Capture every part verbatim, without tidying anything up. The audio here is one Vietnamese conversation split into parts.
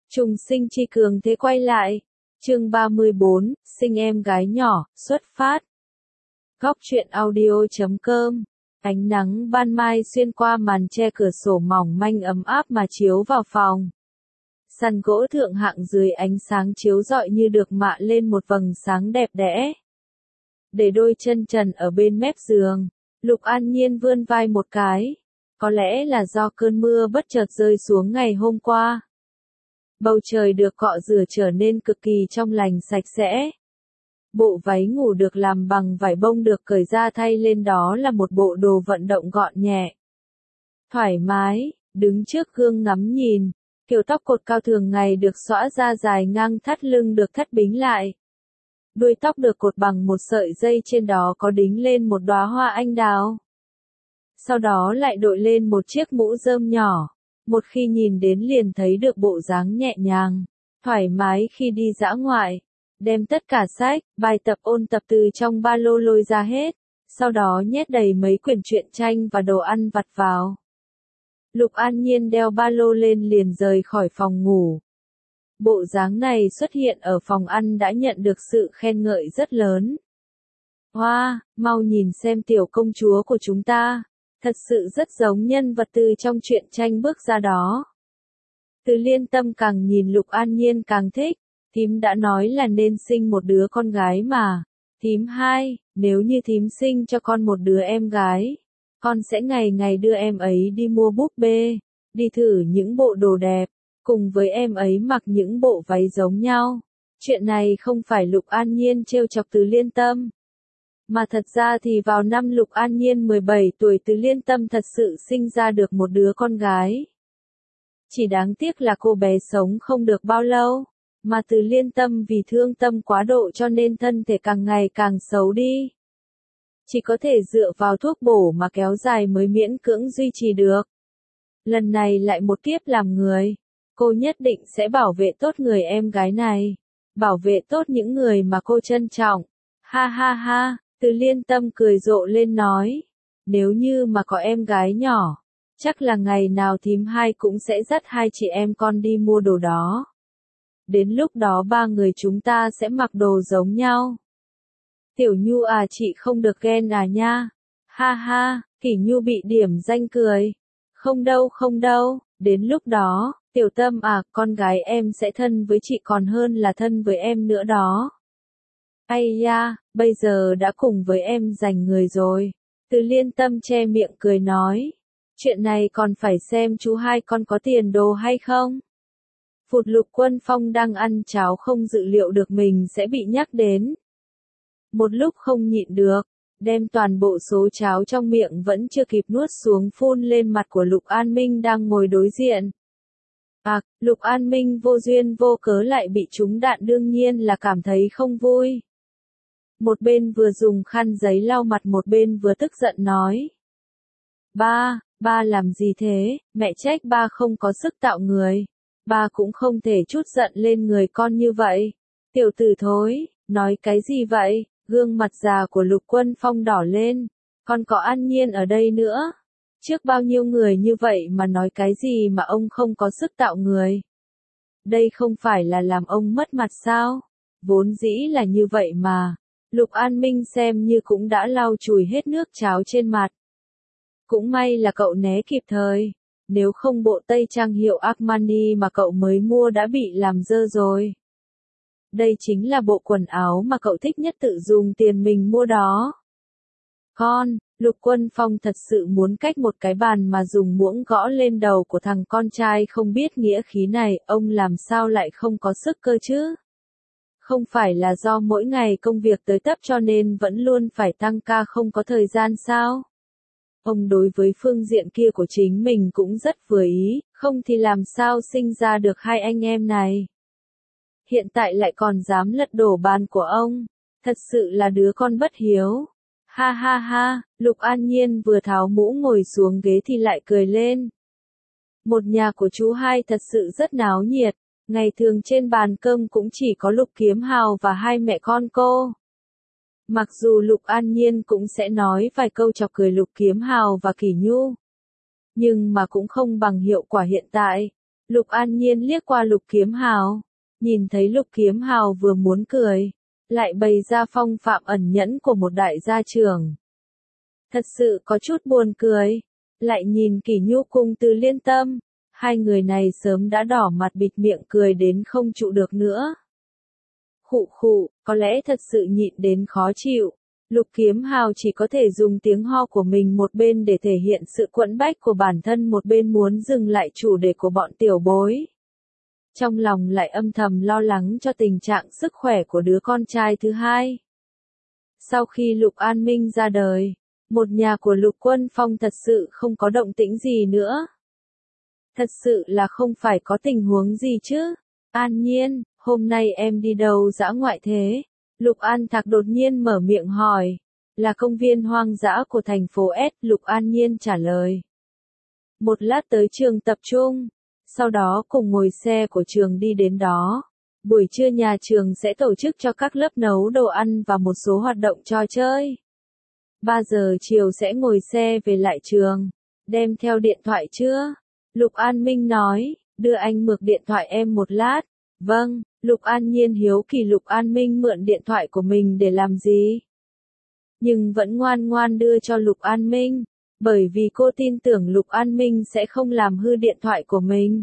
Trùng sinh chi cường thế quay lại. Chương ba mươi bốn, sinh em gái nhỏ, xuất phát. Góc truyện audio chấm com. Ánh nắng ban mai xuyên qua màn che cửa sổ mỏng manh ấm áp mà chiếu vào phòng. Sàn gỗ thượng hạng dưới ánh sáng chiếu rọi như được mạ lên một vầng sáng đẹp đẽ. Để đôi chân trần ở bên mép giường, Lục An Nhiên vươn vai một cái. Có lẽ là do cơn mưa bất chợt rơi xuống ngày hôm qua. Bầu trời được cọ rửa trở nên cực kỳ trong lành sạch sẽ. Bộ váy ngủ được làm bằng vải bông được cởi ra, thay lên đó là một bộ đồ vận động gọn nhẹ. Thoải mái, đứng trước gương ngắm nhìn, kiểu tóc cột cao thường ngày được xõa ra dài ngang thắt lưng được thắt bính lại. Đuôi tóc được cột bằng một sợi dây, trên đó có đính lên một đóa hoa anh đào. Sau đó lại đội lên một chiếc mũ rơm nhỏ. Một khi nhìn đến liền thấy được bộ dáng nhẹ nhàng, thoải mái khi đi dã ngoại. Đem tất cả sách, bài tập ôn tập từ trong ba lô lôi ra hết, sau đó nhét đầy mấy quyển truyện tranh và đồ ăn vặt vào. Lục An Nhiên đeo ba lô lên liền rời khỏi phòng ngủ. Bộ dáng này xuất hiện ở phòng ăn đã nhận được sự khen ngợi rất lớn. Hoa, wow, mau nhìn xem tiểu công chúa của chúng ta. Thật sự rất giống nhân vật từ trong truyện tranh bước ra đó. Từ Liên Tâm càng nhìn Lục An Nhiên càng thích. Thím đã nói là nên sinh một đứa con gái mà. Thím hai, nếu như thím sinh cho con một đứa em gái, con sẽ ngày ngày đưa em ấy đi mua búp bê, đi thử những bộ đồ đẹp, cùng với em ấy mặc những bộ váy giống nhau. Chuyện này không phải Lục An Nhiên trêu chọc Từ Liên Tâm. Mà thật ra thì vào năm Lục An Nhiên mười bảy tuổi, Từ Liên Tâm thật sự sinh ra được một đứa con gái. Chỉ đáng tiếc là cô bé sống không được bao lâu, mà Từ Liên Tâm vì thương tâm quá độ cho nên thân thể càng ngày càng xấu đi. Chỉ có thể dựa vào thuốc bổ mà kéo dài mới miễn cưỡng duy trì được. Lần này lại một kiếp làm người, cô nhất định sẽ bảo vệ tốt người em gái này, bảo vệ tốt những người mà cô trân trọng. Ha ha ha. Từ Liên Tâm cười rộ lên nói, nếu như mà có em gái nhỏ, chắc là ngày nào thím hai cũng sẽ dắt hai chị em con đi mua đồ đó. Đến lúc đó ba người chúng ta sẽ mặc đồ giống nhau. Tiểu Nhu à, chị không được ghen à nha. Ha ha, Kỷ Nhu bị điểm danh cười. Không đâu không đâu, đến lúc đó, Tiểu Tâm à, con gái em sẽ thân với chị còn hơn là thân với em nữa đó. Ây da, bây giờ đã cùng với em giành người rồi. Từ Liên Tâm che miệng cười nói. Chuyện này còn phải xem chú hai con có tiền đồ hay không. Phụt Lục Quân Phong đang ăn cháo không dự liệu được mình sẽ bị nhắc đến. Một lúc không nhịn được, đem toàn bộ số cháo trong miệng vẫn chưa kịp nuốt xuống phun lên mặt của Lục An Minh đang ngồi đối diện. À, Lục An Minh vô duyên vô cớ lại bị trúng đạn, đương nhiên là cảm thấy không vui. Một bên vừa dùng khăn giấy lau mặt, một bên vừa tức giận nói. Ba, ba làm gì thế, mẹ trách ba không có sức tạo người. Ba cũng không thể chút giận lên người con như vậy. Tiểu tử thối, nói cái gì vậy? Gương mặt già của Lục Quân Phong đỏ lên. Còn có An Nhiên ở đây nữa. Trước bao nhiêu người như vậy mà nói cái gì mà ông không có sức tạo người. Đây không phải là làm ông mất mặt sao? Vốn dĩ là như vậy mà. Lục An Minh xem như cũng đã lau chùi hết nước cháo trên mặt. Cũng may là cậu né kịp thời. Nếu không bộ tây trang hiệu Armani mà cậu mới mua đã bị làm dơ rồi. Đây chính là bộ quần áo mà cậu thích nhất, tự dùng tiền mình mua đó. Con, Lục Quân Phong thật sự muốn cách một cái bàn mà dùng muỗng gõ lên đầu của thằng con trai không biết nghĩa khí này. Ông làm sao lại không có sức cơ chứ? Không phải là do mỗi ngày công việc tới tấp cho nên vẫn luôn phải tăng ca không có thời gian sao? Ông đối với phương diện kia của chính mình cũng rất vừa ý, không thì làm sao sinh ra được hai anh em này. Hiện tại lại còn dám lật đổ bàn của ông, thật sự là đứa con bất hiếu. Ha ha ha, Lục An Nhiên vừa tháo mũ ngồi xuống ghế thì lại cười lên. Một nhà của chú hai thật sự rất náo nhiệt, ngày thường trên bàn cơm cũng chỉ có Lục Kiếm Hào và hai mẹ con cô. Mặc dù Lục An Nhiên cũng sẽ nói vài câu chọc cười Lục Kiếm Hào và Kỷ Nhu, nhưng mà cũng không bằng hiệu quả hiện tại. Lục An Nhiên liếc qua Lục Kiếm Hào, nhìn thấy Lục Kiếm Hào vừa muốn cười, lại bày ra phong phạm ẩn nhẫn của một đại gia trưởng. Thật sự có chút buồn cười, lại nhìn Kỷ Nhu cùng Từ Liên Tâm, hai người này sớm đã đỏ mặt bịt miệng cười đến không trụ được nữa. Khụ khụ, có lẽ thật sự nhịn đến khó chịu. Lục Kiếm Hào chỉ có thể dùng tiếng ho của mình một bên để thể hiện sự quẫn bách của bản thân, một bên muốn dừng lại chủ đề của bọn tiểu bối. Trong lòng lại âm thầm lo lắng cho tình trạng sức khỏe của đứa con trai thứ hai. Sau khi Lục An Minh ra đời, một nhà của Lục Quân Phong thật sự không có động tĩnh gì nữa. Thật sự là không phải có tình huống gì chứ. An Nhiên, hôm nay em đi đâu dã ngoại thế? Lục An Thạc đột nhiên mở miệng hỏi. Là công viên hoang dã của thành phố S, Lục An Nhiên trả lời. Một lát tới trường tập trung, sau đó cùng ngồi xe của trường đi đến đó. Buổi trưa nhà trường sẽ tổ chức cho các lớp nấu đồ ăn và một số hoạt động trò chơi. ba giờ chiều sẽ ngồi xe về lại trường. Đem theo điện thoại chưa? Lục An Minh nói, đưa anh mượn điện thoại em một lát. Vâng, Lục An Nhiên hiếu kỳ Lục An Minh mượn điện thoại của mình để làm gì? Nhưng vẫn ngoan ngoan đưa cho Lục An Minh, bởi vì cô tin tưởng Lục An Minh sẽ không làm hư điện thoại của mình.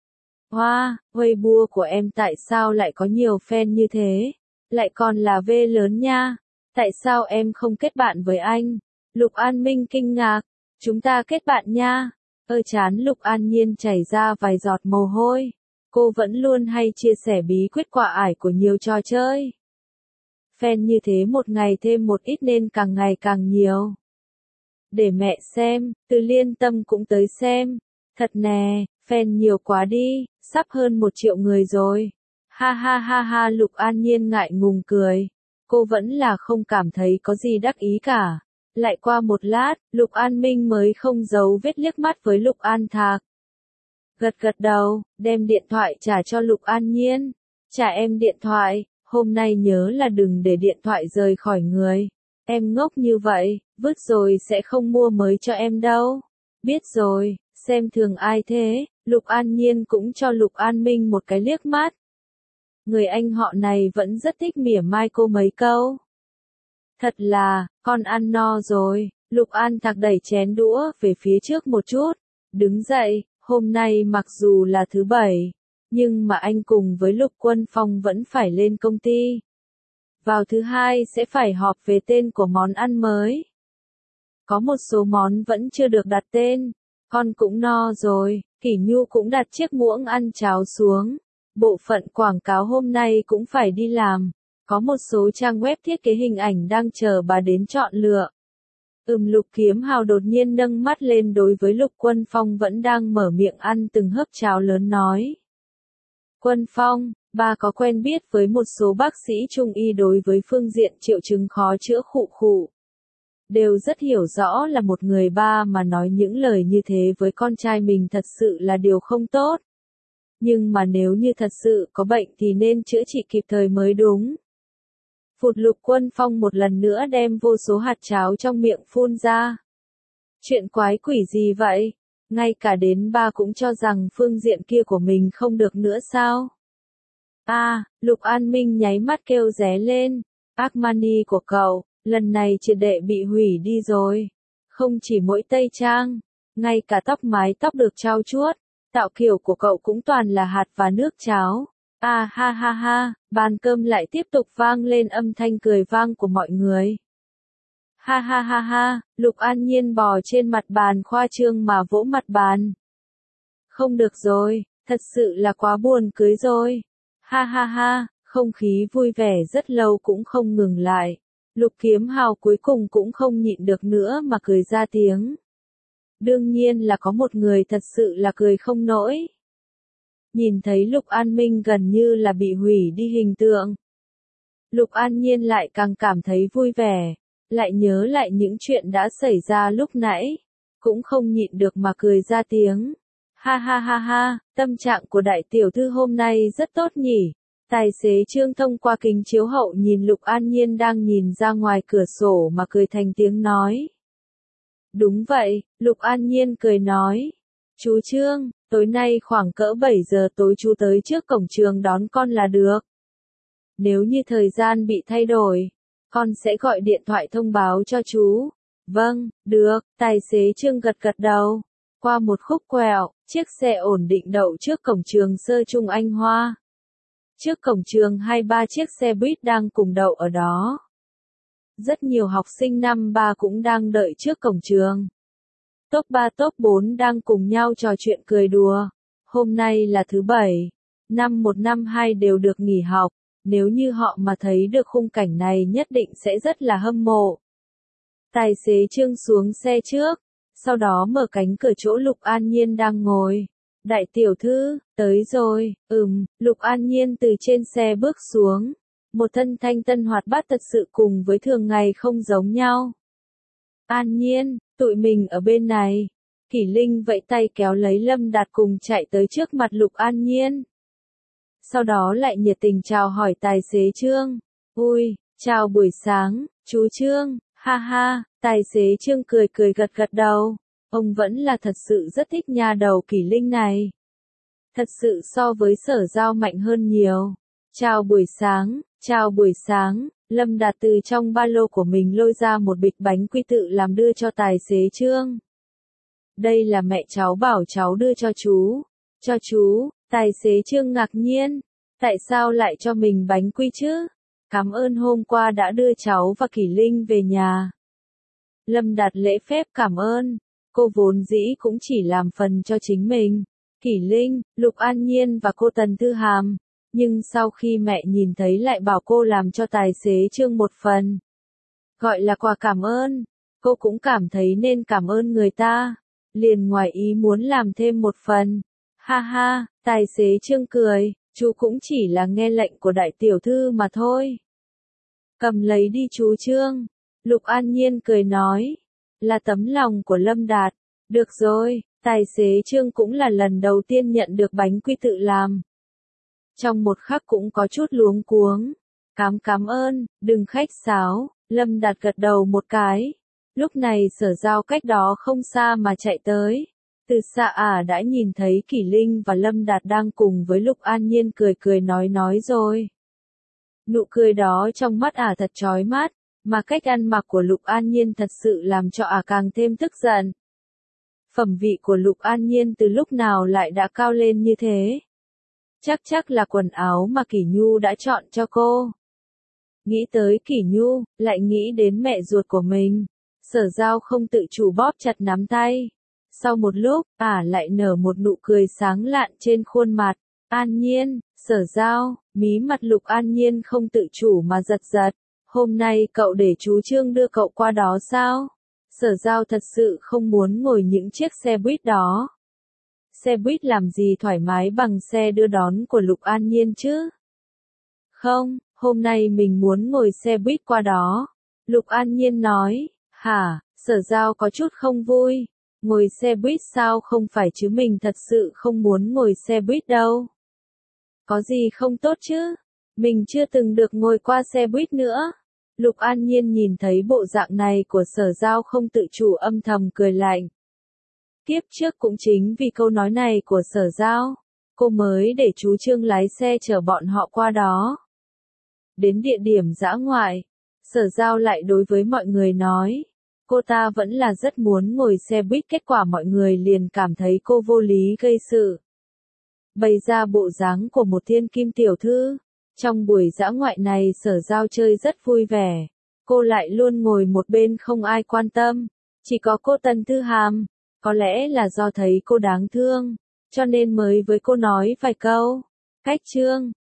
Hoa, Weibo của em tại sao lại có nhiều fan như thế? Lại còn là V lớn nha. Tại sao em không kết bạn với anh? Lục An Minh kinh ngạc. Chúng ta kết bạn nha. Ơ chán Lục An Nhiên chảy ra vài giọt mồ hôi. Cô vẫn luôn hay chia sẻ bí quyết quả ải của nhiều trò chơi. Fan như thế một ngày thêm một ít nên càng ngày càng nhiều. Để mẹ xem, Từ Liên Tâm cũng tới xem. Thật nè, fan nhiều quá đi, sắp hơn một triệu người rồi. Ha ha ha ha Lục An Nhiên ngại ngùng cười. Cô vẫn là không cảm thấy có gì đắc ý cả. Lại qua một lát, Lục An Minh mới không giấu vết liếc mắt với Lục An Thạc. Gật gật đầu, đem điện thoại trả cho Lục An Nhiên. Trả em điện thoại, hôm nay nhớ là đừng để điện thoại rời khỏi người. Em ngốc như vậy, vứt rồi sẽ không mua mới cho em đâu. Biết rồi, xem thường ai thế, Lục An Nhiên cũng cho Lục An Minh một cái liếc mắt. Người anh họ này vẫn rất thích mỉa mai cô mấy câu. Thật là, con ăn no rồi, Lục An Thạc đẩy chén đũa về phía trước một chút, đứng dậy, hôm nay mặc dù là thứ bảy, nhưng mà anh cùng với Lục Quân Phong vẫn phải lên công ty. Vào thứ hai sẽ phải họp về tên của món ăn mới. Có một số món vẫn chưa được đặt tên, con cũng no rồi, Kỷ Nhu cũng đặt chiếc muỗng ăn cháo xuống. Bộ phận quảng cáo hôm nay cũng phải đi làm. Có một số trang web thiết kế hình ảnh đang chờ bà đến chọn lựa. Ừm Lục Kiếm Hào đột nhiên nâng mắt lên đối với Lục Quân Phong vẫn đang mở miệng ăn từng hớp cháo lớn nói. Quân Phong, bà có quen biết với một số bác sĩ trung y đối với phương diện triệu chứng khó chữa khụ khụ. Đều rất hiểu rõ là một người ba mà nói những lời như thế với con trai mình thật sự là điều không tốt. Nhưng mà nếu như thật sự có bệnh thì nên chữa trị kịp thời mới đúng. Phụt Lục Quân Phong một lần nữa đem vô số hạt cháo trong miệng phun ra. Chuyện quái quỷ gì vậy? Ngay cả đến ba cũng cho rằng phương diện kia của mình không được nữa sao? À, Lục An Minh nháy mắt kêu ré lên. Armani của cậu, lần này triệt để bị hủy đi rồi. Không chỉ mỗi tây trang, ngay cả tóc mái tóc được trau chuốt. Tạo kiểu của cậu cũng toàn là hạt và nước cháo. À ha ha ha, bàn cơm lại tiếp tục vang lên âm thanh cười vang của mọi người. Ha ha ha ha, Lục An Nhiên bò trên mặt bàn khoa trương mà vỗ mặt bàn. Không được rồi, thật sự là quá buồn cười rồi. Ha ha ha, không khí vui vẻ rất lâu cũng không ngừng lại. Lục Kiếm Hào cuối cùng cũng không nhịn được nữa mà cười ra tiếng. Đương nhiên là có một người thật sự là cười không nổi. Nhìn thấy Lục An Minh gần như là bị hủy đi hình tượng. Lục An Nhiên lại càng cảm thấy vui vẻ, lại nhớ lại những chuyện đã xảy ra lúc nãy, cũng không nhịn được mà cười ra tiếng. Ha ha ha ha, tâm trạng của đại tiểu thư hôm nay rất tốt nhỉ. Tài xế Trương thông qua kính chiếu hậu nhìn Lục An Nhiên đang nhìn ra ngoài cửa sổ mà cười thành tiếng nói. Đúng vậy, Lục An Nhiên cười nói. Chú Trương, tối nay khoảng cỡ bảy giờ tối chú tới trước cổng trường đón con là được. Nếu như thời gian bị thay đổi, con sẽ gọi điện thoại thông báo cho chú. Vâng, được, tài xế Trương gật gật đầu. Qua một khúc quẹo, chiếc xe ổn định đậu trước cổng trường sơ trung Anh Hoa. Trước cổng trường hai ba chiếc xe buýt đang cùng đậu ở đó. Rất nhiều học sinh năm ba cũng đang đợi trước cổng trường. Top ba top bốn đang cùng nhau trò chuyện cười đùa. Hôm nay là thứ bảy, năm một năm hai đều được nghỉ học. Nếu như họ mà thấy được khung cảnh này nhất định sẽ rất là hâm mộ. Tài xế Trương xuống xe trước, sau đó mở cánh cửa chỗ Lục An Nhiên đang ngồi. Đại tiểu thư, tới rồi, ừm, Lục An Nhiên từ trên xe bước xuống. Một thân thanh tân hoạt bát thật sự cùng với thường ngày không giống nhau. An Nhiên, tụi mình ở bên này. Kỷ Linh vẫy tay kéo lấy Lâm Đạt cùng chạy tới trước mặt Lục An Nhiên. Sau đó lại nhiệt tình chào hỏi tài xế Trương. Ui, chào buổi sáng, chú Trương, ha ha, tài xế Trương cười cười gật gật đầu. Ông vẫn là thật sự rất thích nha đầu Kỷ Linh này. Thật sự so với Sở Giao mạnh hơn nhiều. Chào buổi sáng, chào buổi sáng, Lâm Đạt từ trong ba lô của mình lôi ra một bịch bánh quy tự làm đưa cho tài xế Trương. Đây là mẹ cháu bảo cháu đưa cho chú. Cho chú, tài xế Trương ngạc nhiên. Tại sao lại cho mình bánh quy chứ? Cảm ơn hôm qua đã đưa cháu và Kỷ Linh về nhà. Lâm Đạt lễ phép cảm ơn. Cô vốn dĩ cũng chỉ làm phần cho chính mình. Kỷ Linh, Lục An Nhiên và cô Tần Tư Hàm. Nhưng sau khi mẹ nhìn thấy lại bảo cô làm cho tài xế Trương một phần. Gọi là quà cảm ơn. Cô cũng cảm thấy nên cảm ơn người ta. Liền ngoài ý muốn làm thêm một phần. Ha ha, tài xế Trương cười. Chú cũng chỉ là nghe lệnh của đại tiểu thư mà thôi. Cầm lấy đi chú Trương. Lục An Nhiên cười nói. Là tấm lòng của Lâm Đạt. Được rồi, tài xế Trương cũng là lần đầu tiên nhận được bánh quy tự làm. Trong một khắc cũng có chút luống cuống. Cám cám ơn, đừng khách sáo. Lâm Đạt gật đầu một cái. Lúc này Sở Giao cách đó không xa mà chạy tới. Từ xa ả đã nhìn thấy Kỷ Linh và Lâm Đạt đang cùng với Lục An Nhiên cười cười nói nói rồi. Nụ cười đó trong mắt ả thật chói mắt, mà cách ăn mặc của Lục An Nhiên thật sự làm cho ả càng thêm tức giận. Phẩm vị của Lục An Nhiên từ lúc nào lại đã cao lên như thế? Chắc chắc là quần áo mà Kỷ Nhu đã chọn cho cô. Nghĩ tới Kỷ Nhu, lại nghĩ đến mẹ ruột của mình. Sở Giao không tự chủ bóp chặt nắm tay. Sau một lúc, ả lại nở một nụ cười sáng lạn trên khuôn mặt. An Nhiên, Sở Giao, mí mặt Lục An Nhiên không tự chủ mà giật giật. Hôm nay cậu để chú Trương đưa cậu qua đó sao? Sở Giao thật sự không muốn ngồi những chiếc xe buýt đó. Xe buýt làm gì thoải mái bằng xe đưa đón của Lục An Nhiên chứ? Không, hôm nay mình muốn ngồi xe buýt qua đó. Lục An Nhiên nói. Hả, Sở Giao có chút không vui. Ngồi xe buýt sao không phải chứ mình thật sự không muốn ngồi xe buýt đâu. Có gì không tốt chứ? Mình chưa từng được ngồi qua xe buýt nữa. Lục An Nhiên nhìn thấy bộ dạng này của Sở Giao không tự chủ âm thầm cười lạnh. Tiếp trước cũng chính vì câu nói này của Sở Giao, cô mới để chú Trương lái xe chở bọn họ qua đó. Đến địa điểm dã ngoại, Sở Giao lại đối với mọi người nói. Cô ta vẫn là rất muốn ngồi xe buýt, kết quả mọi người liền cảm thấy cô vô lý gây sự. Bày ra bộ dáng của một thiên kim tiểu thư. Trong buổi dã ngoại này Sở Giao chơi rất vui vẻ. Cô lại luôn ngồi một bên không ai quan tâm. Chỉ có cô Tần Tư Hàm. Có lẽ là do thấy cô đáng thương, cho nên mới với cô nói vài câu. Cách Trương,